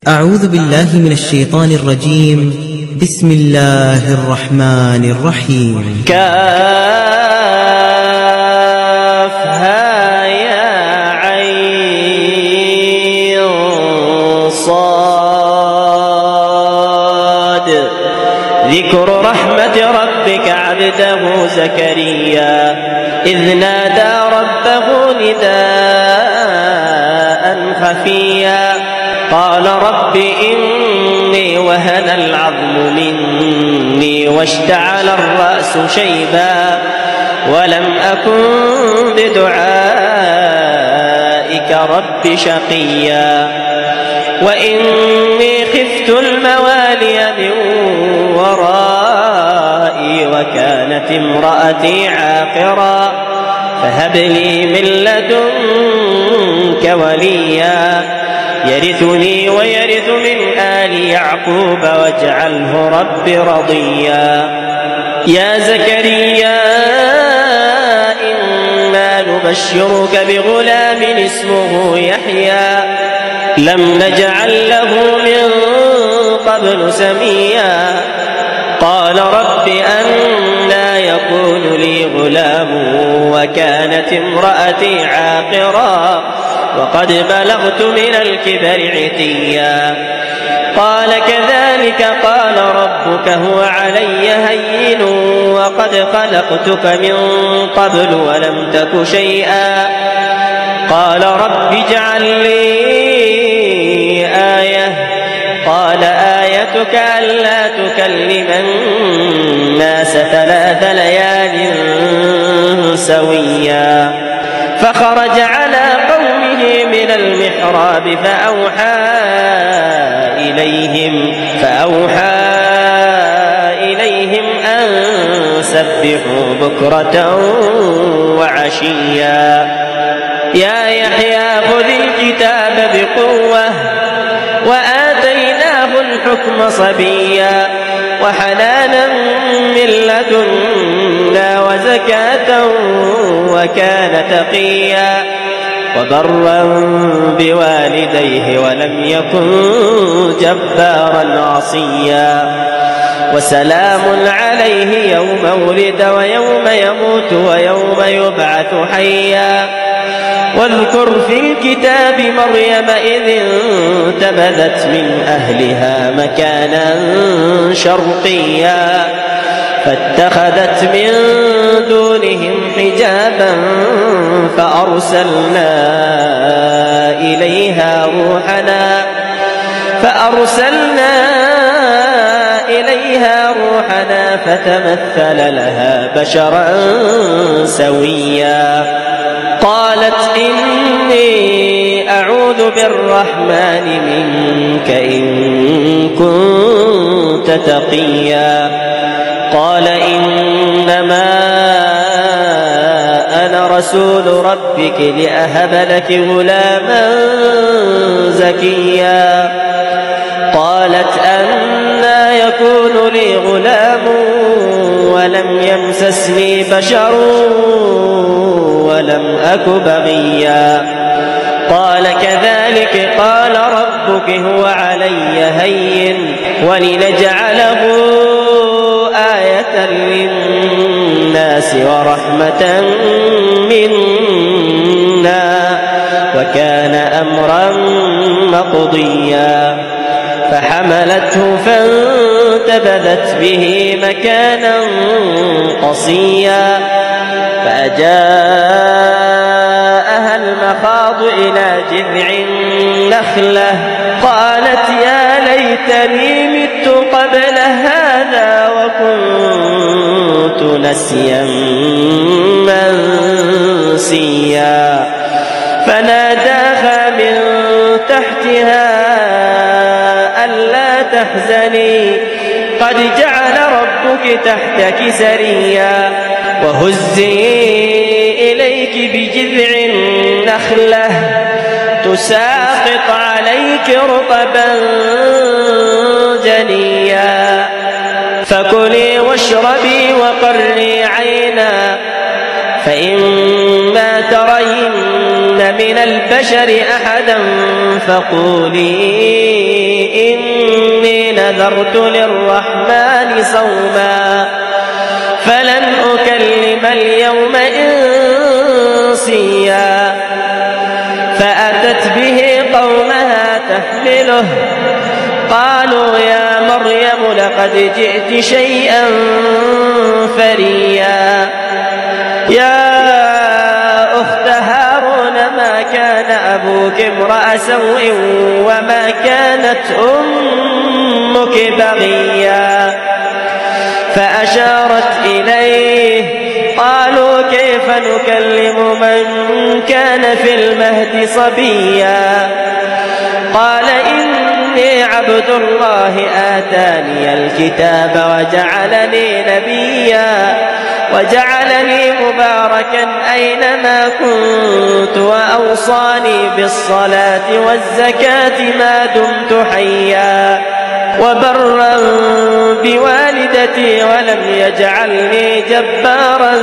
أعوذ بالله من الشيطان الرجيم. بسم الله الرحمن الرحيم. كافها يا عين صاد. ذكر رحمة ربك عبده زكريا إذ نادى ربه نداء خفيا قال رب إني وهن العظم مني واشتعل الرأس شيبا ولم أكن بدعائك رب شقيا وإني خفت الموالي من ورائي وكانت امرأتي عاقرا فهب لي من لدنك وليا يرثني ويرث من آل يعقوب واجعله رب رضيا. يا زكريا إنا نبشرك بغلام اسمه يحيى لم نجعل له من قبل سميا قال رب أنى يكون لي غلام وكانت امرأتي عاقرا وقد بلغت من الكبر عتيا قال كذلك قال ربك هو علي هين وقد خلقتك من قبل ولم تك شيئا قال رب اجعل لي آية قال آيتك ألا تكلم الناس 3 ليال سويا فخرج على قومه من المحراب فأوحى إليهم أن سبحوا بكرة وعشيا يا يحيى خذ الكتاب بقوة وآتيناه الحكم صبيا وحنانا من لدنا وزكاة وكان تقيا وبرا بوالديه ولم يكن جبارا عصيا وسلام عليه يوم ولد ويوم يموت ويوم يبعث حيا واذكر في الكتاب مريم إذ انتبذت من أهلها مكانا شرقيا فاتخذت من دونهم حجابا فأرسلنا إليها روحنا فتمثل لها بشرا سويا قالت إني أعوذ بالرحمن منك إن كنت تقيا قال إنما أنا رسول ربك لأهب لك غلاما زكيا قالت أنى يكون لي غلام ولم يمسسني بشر ولم أك بغيا قال كذلك قال ربك هو علي هين ولنجعله آية للناس ورحمة منا وكان أمرا مقضيا فحملته فانتبذت به مكانا قصيا فأجاءها المخاض إلى جذع النخلة قالت يا ليتني مت قبل هذا وكنت نسيا منسيا فناداها من تحتها ألا تحزني قد جعل ربك تحتك سريا وهزي إليك بجذع النخلة تساقط عليك رطبا جنيا فكلي واشربي وقري عينا فإما ترين من البشر أحدا فقولي نذرت للرحمن صوما فلن أكلم اليوم إنسيا فأتت به قومها تحمله قالوا يا مريم لقد جئت شيئا فريا يا أخت هارون ما كان أبوك امرأ سوء وما كانت أمك بغيا فأشارت إليه قالوا كيف نكلم من كان في المهد صبيا قال إني عبد الله آتاني الكتاب وجعلني نبيا وجعلني مباركا أينما كنت وأوصاني بالصلاة والزكاة ما دمت حيا وبرا بوالدتي ولم يجعلني جبارا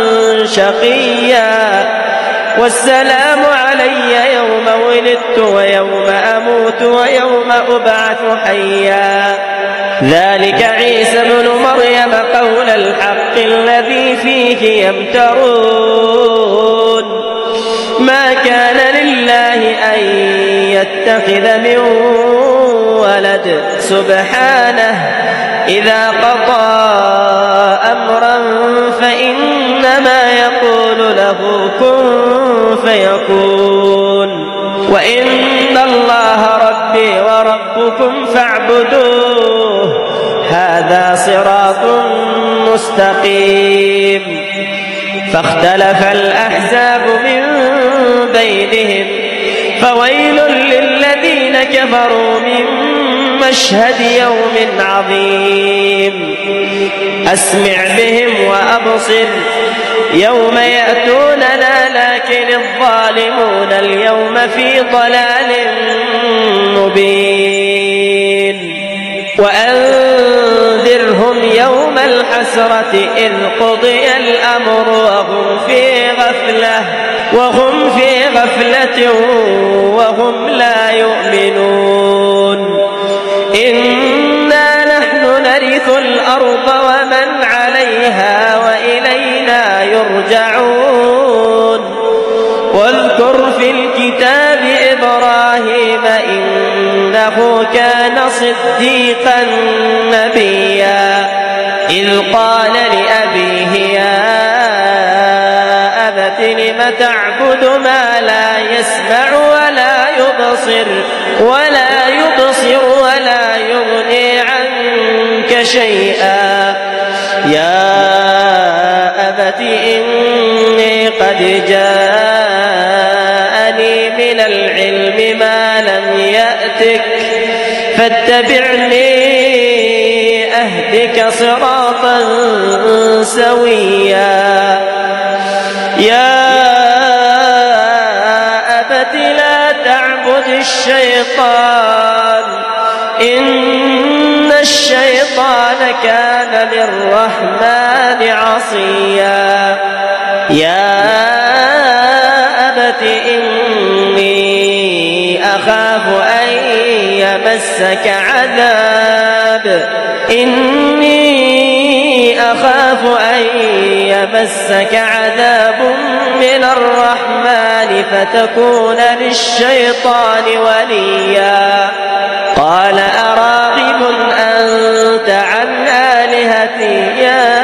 شقيا والسلام علي يوم ولدت ويوم أموت ويوم أبعث حيا ذلك عيسى ابن مريم قول الحق الذي فيه يمترون ما كان لله أن يتخذ من ولد سبحانه إذا قضى أمرا فإنما يقول له كن فيكون وإن الله ربي وربكم فاعبدوه هذا صراط مستقيم فاختلف الأحزاب من بينهم فويل للذين كفروا من مشهد يوم عظيم أسمع بهم وأبصر يوم يأتوننا لكن الظالمون اليوم في ضلال مبين وأنذرهم يوم الحسرة إذ قضي الأمر وهم في غفلة وهم لا يؤمنون إنا نحن نرث الأرض ومن عليها وإلينا يرجعون واذكر في الكتاب إبراهيم إنه كان صديقا نبيا إذ قال لأبيه يا أبت لم تعبد ما لا يسمع ولا يبصر ولا يغني عنك شيئا يا أبت إني قد جاءني من العلم ما لم يأتك فاتبعني أهدك صراطا سويا يا أبت لا تعبد الشيطان إن الشيطان كان للرحمن عصيا يا أبت إني أخاف أن يمسك عذاب من الرحمن فتكون للشيطان وليا قال أراغب أنت عن آلهتي يا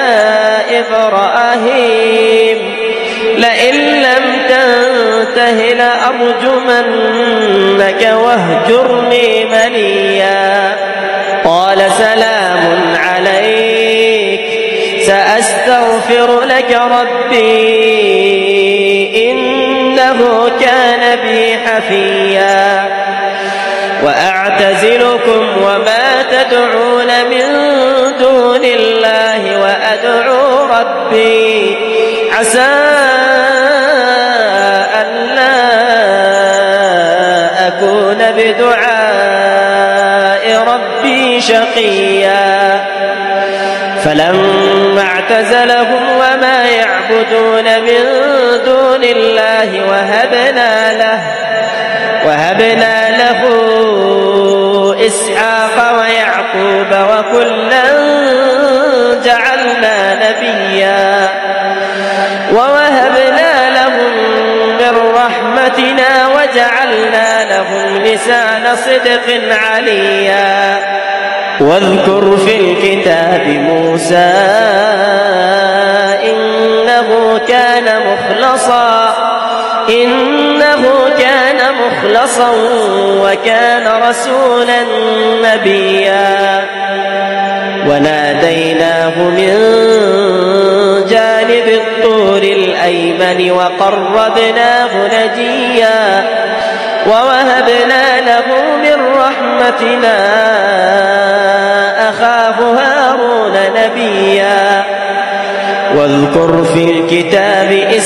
إبراهيم لئن لم تنته لأرجمنك واهجرني مليا قال سلام عليك سأستغفر لك ربي إنه كان بي حفيا وأعتزلكم وما تدعون من دون الله وأدعو ربي عسى ألا أكون بدعاء ربي شقيا فلما اعتزلهم وما يعبدون من دون الله وهبنا له إسحاق ويعقوب ويعقوب وكلا جعلنا نبيا ووهبنا لهم من رحمتنا وجعلنا لهم لسان صدق عليا واذكر في الكتاب موسى إنه كان مخلصا وكان رسولا نبيا وناديناه من جانب الطور الأيمن وقربناه نجيا ووهبنا له من رحمتنا أخاه هارون نبيا واذكر في الكتاب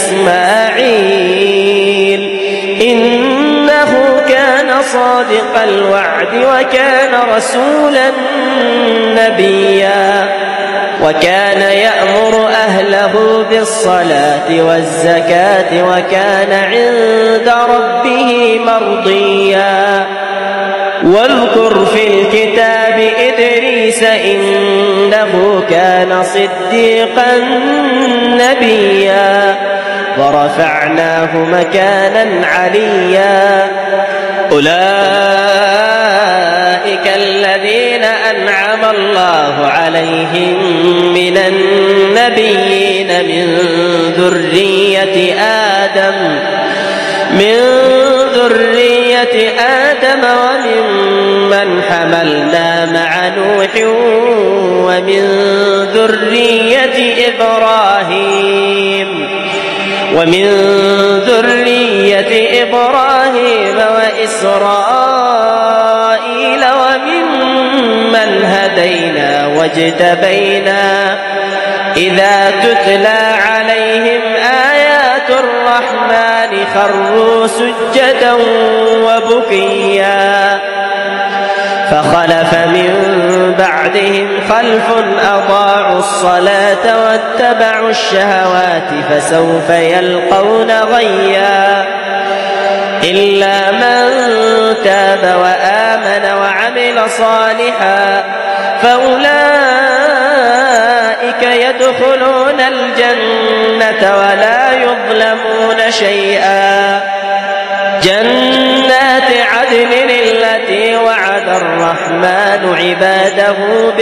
إسماعيل إنه كان صادق الوعد وكان رسولا نبيا وكان يأمر أهله بالصلاة والزكاة وكان عند ربه مرضيا واذكر في الكتاب إدريس إنه كان صديقا نبيا ورفعناه مكانا عليا أولئك الذين أنعم الله عليهم من النبيين من ذرية آدم وممن حملنا مع نوح ومن ذرية إبراهيم وإسرائيل وممن هدينا واجتبينا إذا تتلى عليهم آيات الرحمن خروا سجدا وبكيا فخلف من بعدهم خلف أضاعوا الصلاة واتبعوا الشهوات فسوف يلقون غيا إلا من تاب وآمن وعمل صالحا فأولئك يدخلون الجنة ولا يظلمون شيئا جنات عدن التي وعد الرحمن عباده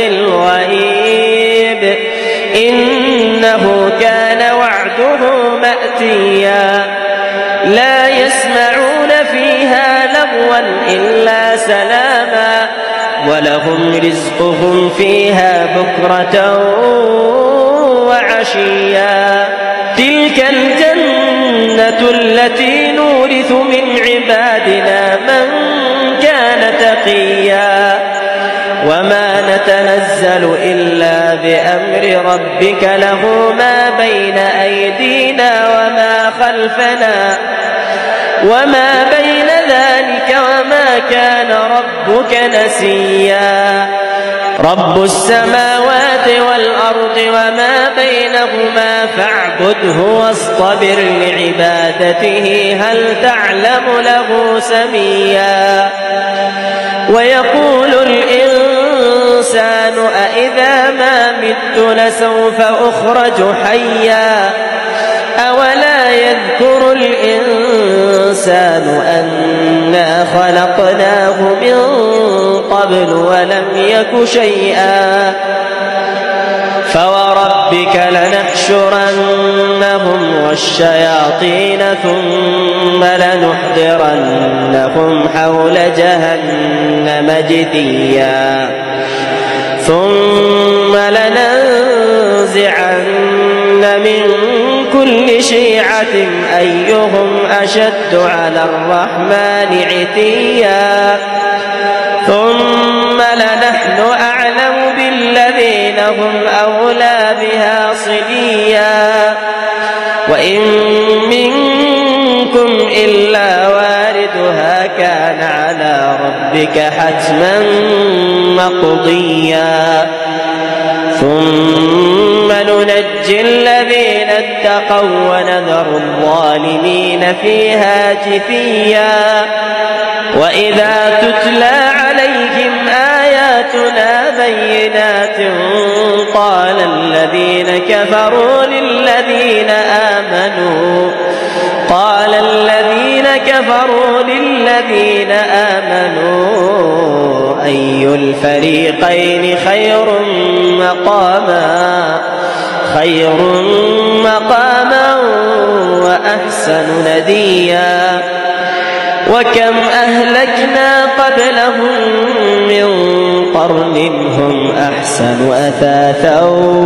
بالغيب إنه كان وعده مأتيا لا يسمعون فيها لغوا إلا سلاما ولهم رزقهم فيها بكرة وعشيا تلك الجنة التي نورث من عبادنا من كان تقيا وما نتنزل إلا بأمر ربك له ما بين أيدينا وما خلفنا وما بين ذلك وما كان ربك نسيا رب السماوات والأرض وما بينهما فاعبده واصطبر لعبادته هل تعلم له سميا ويقول الإنسان أإذا ما مت لسوف أخرج حيا أولا يذكر الإنسان أنا خلقناه من قبل لم يك شيئا فوربك لنحشرنهم والشياطين ثم لنحضرنهم حول جهنم جثيا ثم لننزعن من كل شيعة أيهم أشد على الرحمن عتيا ثم لنحن أعلم بالذين هم أولى بها صليا وإن منكم إلا واردها كان على ربك حتما مقضيا ثم ننجي الذين اتقوا ونذر الظالمين فيها جثيا وإذا تتلى عليهم آياتنا بينات قال الذين كفروا للذين آمنوا أي الفريقين خير مقاما وأحسن نديا وكم أهلكنا قبلهم من قرن هم أحسن أثاثا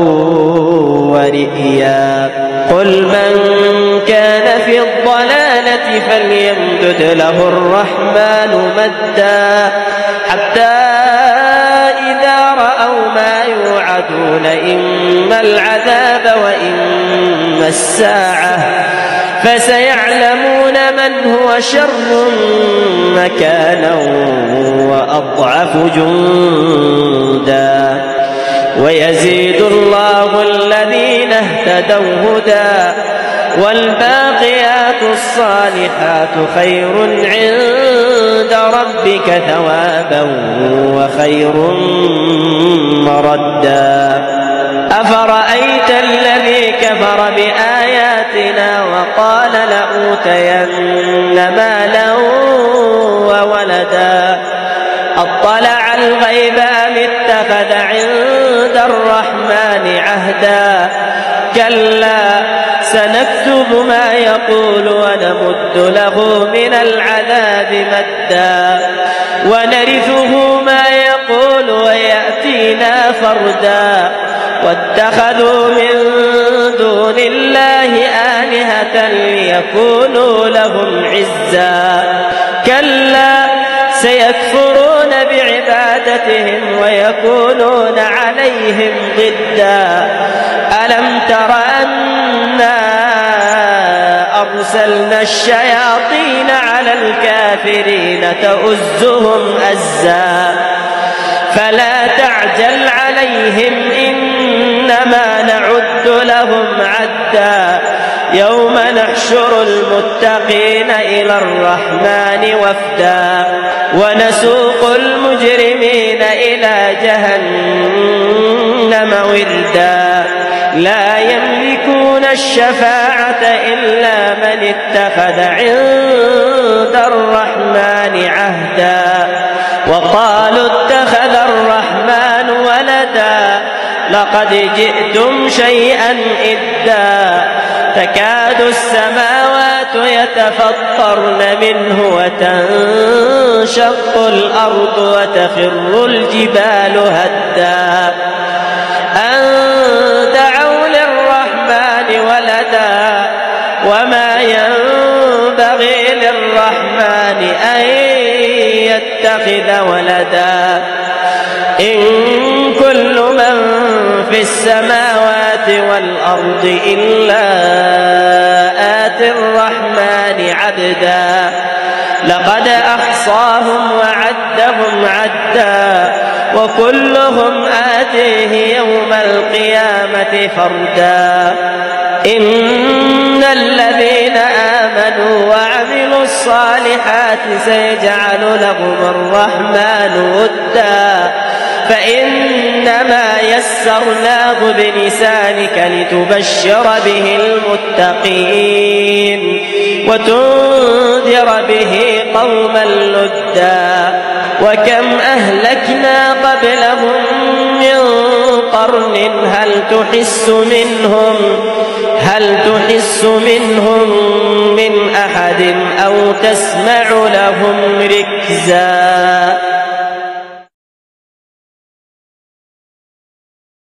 ورئيا قل من كان في الضلالة فليمدد له الرحمن مدا حتى إذا رأوا ما يوعدون إما العذاب وإما الساعة فسيعلمون من هو شر مكانا وأضعف جندا ويزيد الله الذين اهتدوا هدى والباقيات الصالحات خير عند ربك ثوابا وخير مردا أفرأيت الذي كفر بآياتنا وقال لأوتين مالا وولدا أطلع الغيب أم اتخذ عند الرحمن عهدا كلا سنكتب ما يقول ونمد له من العذاب مدا ونرثه ما يقول ويأتينا فردا واتخذوا من دون الله آلهة ليكونوا لهم عزا كلا سيكفرون بعبادتهم ويكونون عليهم ضدا ألم تر أنا أرسلنا الشياطين على الكافرين تؤزهم أزا فلا تعجل عليهم إنما نعد لهم عدا يوم نحشر المتقين إلى الرحمن وفدا ونسوق المجرمين إلى جهنم وردا لا يملكون الشفاعة إلا من اتخذ عند الرحمن عهدا وقالوا اتخذ الرحمن ولدا لقد جئتم شيئا إدا تكاد السماوات يتفطرن منه وتنشق الأرض وتخر الجبال هدا أن دعوا للرحمن ولدا وما ينبغي للرحمن أن يتخذ ولدا إن كل من في السماوات والأرض إلا آتي الرحمن عبدا لقد أحصاهم وعدهم عدا وكلهم آتيه يوم القيامة فردا إن الذين آمنوا وعملوا الصالحات سيجعل لهم الرحمن ودا فإنما يسرناه بلسانك لتبشر به المتقين وتنذر به قوما لدا وكم أهلكنا قبلهم من قرن هل تحس منهم من أحد أو تسمع لهم ركزا